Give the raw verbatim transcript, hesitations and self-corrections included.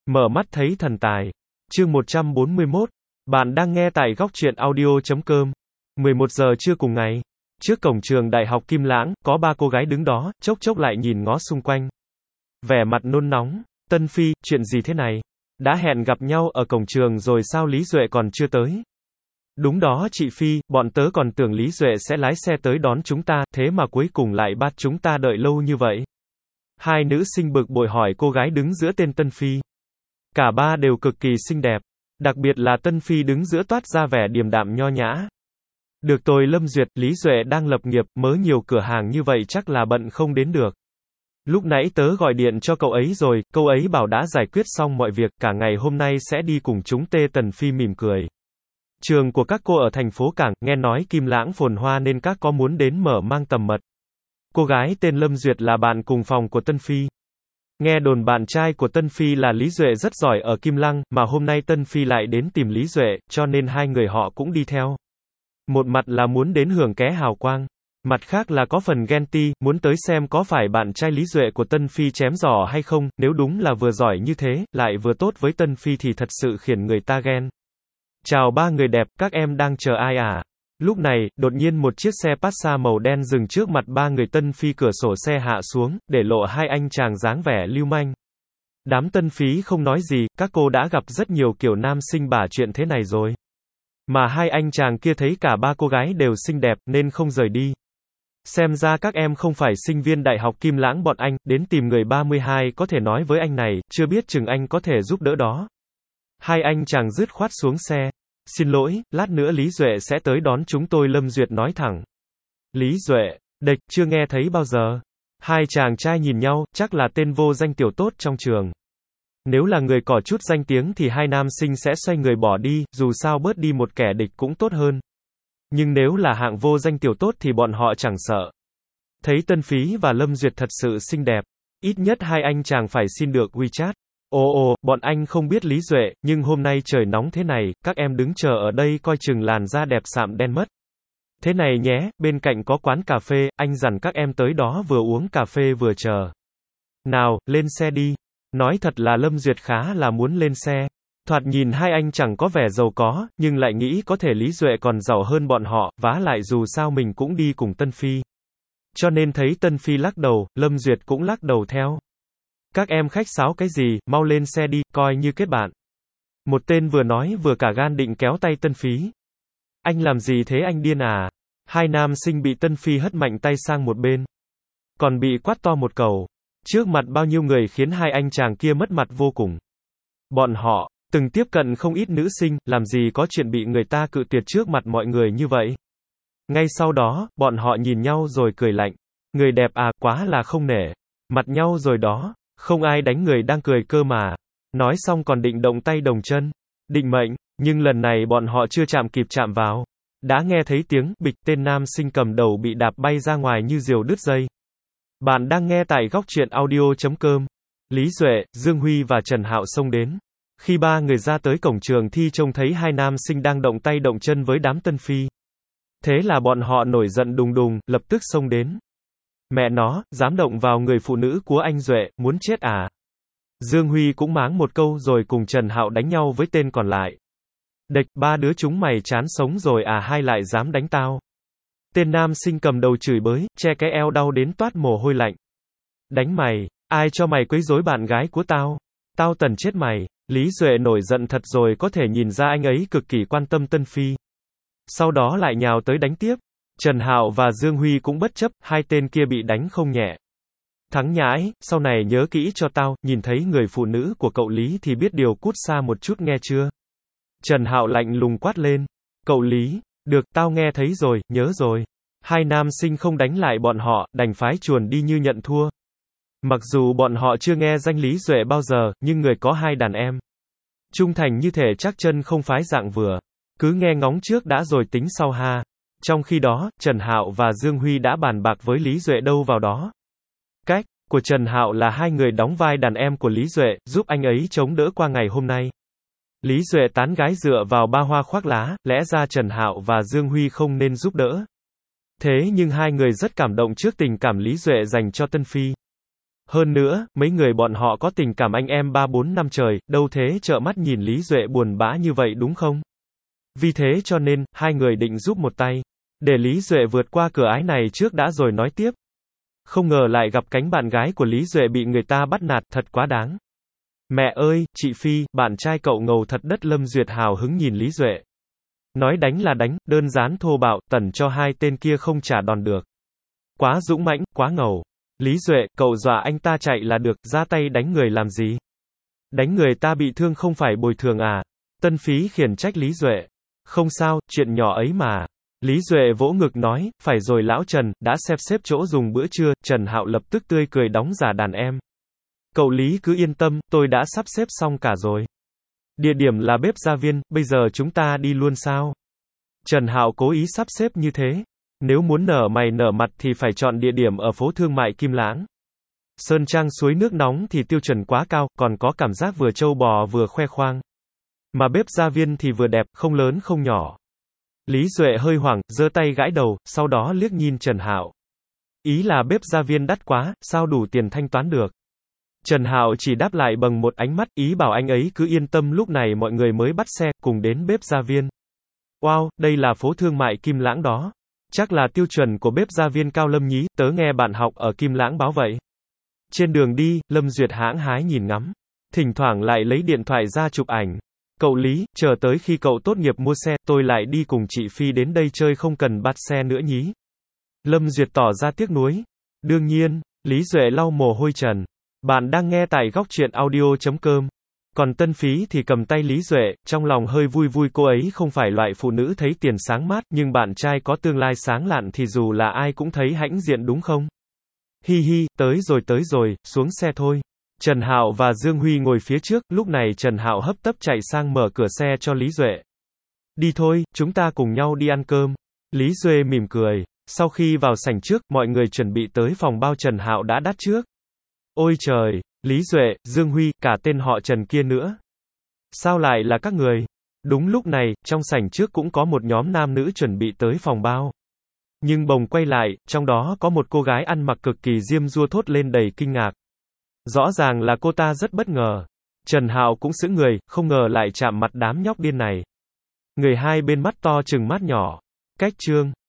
Mở mắt thấy thần tài. Chương một trăm bốn mươi mốt. Bạn đang nghe tại góc truyện audio chấm com. mười một giờ trưa cùng ngày. Trước cổng trường Đại học Kim Lãng, có ba cô gái đứng đó, chốc chốc lại nhìn ngó xung quanh. Vẻ mặt nôn nóng. Tân Phi, chuyện gì thế này? Đã hẹn gặp nhau ở cổng trường rồi sao Lý Duệ còn chưa tới? Đúng đó chị Phi, bọn tớ còn tưởng Lý Duệ sẽ lái xe tới đón chúng ta, thế mà cuối cùng lại bắt chúng ta đợi lâu như vậy. Hai nữ sinh bực bội hỏi cô gái đứng giữa tên Tân Phi. Cả ba đều cực kỳ xinh đẹp. Đặc biệt là Tân Phi đứng giữa toát ra vẻ điềm đạm nho nhã. Được tôi Lâm duyệt, Lý Duệ đang lập nghiệp, mớ nhiều cửa hàng như vậy chắc là bận không đến được. Lúc nãy tớ gọi điện cho cậu ấy rồi, cậu ấy bảo đã giải quyết xong mọi việc, cả ngày hôm nay sẽ đi cùng chúng. Tê Tần Phi mỉm cười. Trường của các cô ở thành phố Cảng, nghe nói Kim Lãng phồn hoa nên các có muốn đến mở mang tầm mật. Cô gái tên Lâm Duyệt là bạn cùng phòng của Tân Phi. Nghe đồn bạn trai của Tân Phi là Lý Duệ rất giỏi ở Kim Lăng, mà hôm nay Tân Phi lại đến tìm Lý Duệ, cho nên hai người họ cũng đi theo. Một mặt là muốn đến hưởng ké hào quang, mặt khác là có phần ghen ti, muốn tới xem có phải bạn trai Lý Duệ của Tân Phi chém giò hay không, nếu đúng là vừa giỏi như thế, lại vừa tốt với Tân Phi thì thật sự khiến người ta ghen. Chào ba người đẹp, các em đang chờ ai à? Lúc này, đột nhiên một chiếc xe Passat màu đen dừng trước mặt ba người. Tân Phi cửa sổ xe hạ xuống, để lộ hai anh chàng dáng vẻ lưu manh. Đám Tân Phi không nói gì, các cô đã gặp rất nhiều kiểu nam sinh bả chuyện thế này rồi. Mà hai anh chàng kia thấy cả ba cô gái đều xinh đẹp, nên không rời đi. Xem ra các em không phải sinh viên Đại học Kim Lãng bọn anh, đến tìm người ba mươi hai có thể nói với anh này, chưa biết chừng anh có thể giúp đỡ đó. Hai anh chàng dứt khoát xuống xe. Xin lỗi, lát nữa Lý Duệ sẽ tới đón chúng tôi. Lâm Duyệt nói thẳng. Lý Duệ, địch, chưa nghe thấy bao giờ. Hai chàng trai nhìn nhau, chắc là tên vô danh tiểu tốt trong trường. Nếu là người có chút danh tiếng thì hai nam sinh sẽ xoay người bỏ đi, dù sao bớt đi một kẻ địch cũng tốt hơn. Nhưng nếu là hạng vô danh tiểu tốt thì bọn họ chẳng sợ. Thấy Tân Phi và Lâm Duyệt thật sự xinh đẹp, ít nhất hai anh chàng phải xin được WeChat. Ồ ồ, bọn anh không biết Lý Duệ, nhưng hôm nay trời nóng thế này, các em đứng chờ ở đây coi chừng làn da đẹp sạm đen mất. Thế này nhé, bên cạnh có quán cà phê, anh dặn các em tới đó vừa uống cà phê vừa chờ. Nào, lên xe đi. Nói thật là Lâm Duyệt khá là muốn lên xe. Thoạt nhìn hai anh chẳng có vẻ giàu có, nhưng lại nghĩ có thể Lý Duệ còn giàu hơn bọn họ, vả lại dù sao mình cũng đi cùng Tân Phi. Cho nên thấy Tân Phi lắc đầu, Lâm Duyệt cũng lắc đầu theo. Các em khách sáo cái gì, mau lên xe đi, coi như kết bạn. Một tên vừa nói vừa cả gan định kéo tay Tân Phi. Anh làm gì thế anh điên à? Hai nam sinh bị Tân Phi hất mạnh tay sang một bên. Còn bị quát to một câu. Trước mặt bao nhiêu người khiến hai anh chàng kia mất mặt vô cùng. Bọn họ, từng tiếp cận không ít nữ sinh, làm gì có chuyện bị người ta cự tuyệt trước mặt mọi người như vậy. Ngay sau đó, bọn họ nhìn nhau rồi cười lạnh. Người đẹp à, quá là không nể. Mặt nhau rồi đó. Không ai đánh người đang cười cơ mà. Nói xong còn định động tay đồng chân. Định mệnh, nhưng lần này bọn họ chưa chạm kịp chạm vào. Đã nghe thấy tiếng, bịch, tên nam sinh cầm đầu bị đạp bay ra ngoài như diều đứt dây. Bạn đang nghe tại góc truyện audio chấm com. Lý Duệ, Dương Huy và Trần Hạo xông đến. Khi ba người ra tới cổng trường thì trông thấy hai nam sinh đang động tay động chân với đám Tân Phi. Thế là bọn họ nổi giận đùng đùng, lập tức xông đến. Mẹ nó, dám động vào người phụ nữ của anh Duệ, muốn chết à? Dương Huy cũng máng một câu rồi cùng Trần Hạo đánh nhau với tên còn lại. Địch, ba đứa chúng mày chán sống rồi à, hai lại dám đánh tao? Tên nam sinh cầm đầu chửi bới, che cái eo đau đến toát mồ hôi lạnh. Đánh mày, ai cho mày quấy rối bạn gái của tao? Tao tần chết mày. Lý Duệ nổi giận thật rồi, có thể nhìn ra anh ấy cực kỳ quan tâm Tân Phi. Sau đó lại nhào tới đánh tiếp. Trần Hạo và Dương Huy cũng bất chấp, hai tên kia bị đánh không nhẹ. Thắng nhãi, sau này nhớ kỹ cho tao, nhìn thấy người phụ nữ của cậu Lý thì biết điều cút xa một chút nghe chưa? Trần Hạo lạnh lùng quát lên. Cậu Lý, được, tao nghe thấy rồi, nhớ rồi. Hai nam sinh không đánh lại bọn họ, đành phái chuồn đi như nhận thua. Mặc dù bọn họ chưa nghe danh Lý Duệ bao giờ, nhưng người có hai đàn em. Trung thành như thể chắc chân không phái dạng vừa. Cứ nghe ngóng trước đã rồi tính sau ha. Trong khi đó, Trần Hạo và Dương Huy đã bàn bạc với Lý Duệ đâu vào đó. Cách của Trần Hạo là hai người đóng vai đàn em của Lý Duệ, giúp anh ấy chống đỡ qua ngày hôm nay. Lý Duệ tán gái dựa vào ba hoa khoác lá, lẽ ra Trần Hạo và Dương Huy không nên giúp đỡ. Thế nhưng hai người rất cảm động trước tình cảm Lý Duệ dành cho Tân Phi. Hơn nữa, mấy người bọn họ có tình cảm anh em ba bốn năm trời, đâu thế trợn mắt nhìn Lý Duệ buồn bã như vậy đúng không? Vì thế cho nên, hai người định giúp một tay. Để Lý Duệ vượt qua cửa ải này trước đã rồi nói tiếp. Không ngờ lại gặp cánh bạn gái của Lý Duệ bị người ta bắt nạt, thật quá đáng. Mẹ ơi, chị Phi, bạn trai cậu ngầu thật đất. Lâm Duyệt hào hứng nhìn Lý Duệ. Nói đánh là đánh, đơn giản thô bạo, tẩn cho hai tên kia không trả đòn được. Quá dũng mãnh, quá ngầu. Lý Duệ, cậu dọa anh ta chạy là được, ra tay đánh người làm gì? Đánh người ta bị thương không phải bồi thường à? Tân Phí khiển trách Lý Duệ. Không sao, chuyện nhỏ ấy mà. Lý Duệ vỗ ngực nói, phải rồi lão Trần, đã xếp xếp chỗ dùng bữa trưa. Trần Hạo lập tức tươi cười đóng giả đàn em. Cậu Lý cứ yên tâm, tôi đã sắp xếp xong cả rồi. Địa điểm là bếp gia viên, bây giờ chúng ta đi luôn sao? Trần Hạo cố ý sắp xếp như thế. Nếu muốn nở mày nở mặt thì phải chọn địa điểm ở phố thương mại Kim Lãng. Sơn trang suối nước nóng thì tiêu chuẩn quá cao, còn có cảm giác vừa trâu bò vừa khoe khoang. Mà bếp gia viên thì vừa đẹp, không lớn không nhỏ. Lý Duệ hơi hoảng, giơ tay gãi đầu, sau đó liếc nhìn Trần Hạo. Ý là bếp gia viên đắt quá, sao đủ tiền thanh toán được. Trần Hạo chỉ đáp lại bằng một ánh mắt, ý bảo anh ấy cứ yên tâm. Lúc này mọi người mới bắt xe, cùng đến bếp gia viên. Wow, đây là phố thương mại Kim Lãng đó. Chắc là tiêu chuẩn của bếp gia viên Cao Lâm nhí, tớ nghe bạn học ở Kim Lãng báo vậy. Trên đường đi, Lâm Duyệt hãng hái nhìn ngắm. Thỉnh thoảng lại lấy điện thoại ra chụp ảnh. Cậu Lý, chờ tới khi cậu tốt nghiệp mua xe, tôi lại đi cùng chị Phi đến đây chơi không cần bắt xe nữa nhí. Lâm Duyệt tỏ ra tiếc nuối. Đương nhiên, Lý Duệ lau mồ hôi trần. Bạn đang nghe tại góc truyện audio chấm com. Còn Tân Phí thì cầm tay Lý Duệ, trong lòng hơi vui vui. Cô ấy không phải loại phụ nữ thấy tiền sáng mát, nhưng bạn trai có tương lai sáng lạn thì dù là ai cũng thấy hãnh diện đúng không? Hi hi, tới rồi tới rồi, xuống xe thôi. Trần Hạo và Dương Huy ngồi phía trước, lúc này Trần Hạo hấp tấp chạy sang mở cửa xe cho Lý Duệ. Đi thôi, chúng ta cùng nhau đi ăn cơm. Lý Duệ mỉm cười. Sau khi vào sảnh trước, mọi người chuẩn bị tới phòng bao Trần Hạo đã đắt trước. Ôi trời, Lý Duệ, Dương Huy, cả tên họ Trần kia nữa. Sao lại là các người? Đúng lúc này, trong sảnh trước cũng có một nhóm nam nữ chuẩn bị tới phòng bao. Nhưng bồng quay lại, trong đó có một cô gái ăn mặc cực kỳ diêm dua thốt lên đầy kinh ngạc. Rõ ràng là cô ta rất bất ngờ. Trần Hạo cũng sững người, không ngờ lại chạm mặt đám nhóc điên này. Người hai bên mắt to chừng mắt nhỏ. Cách chương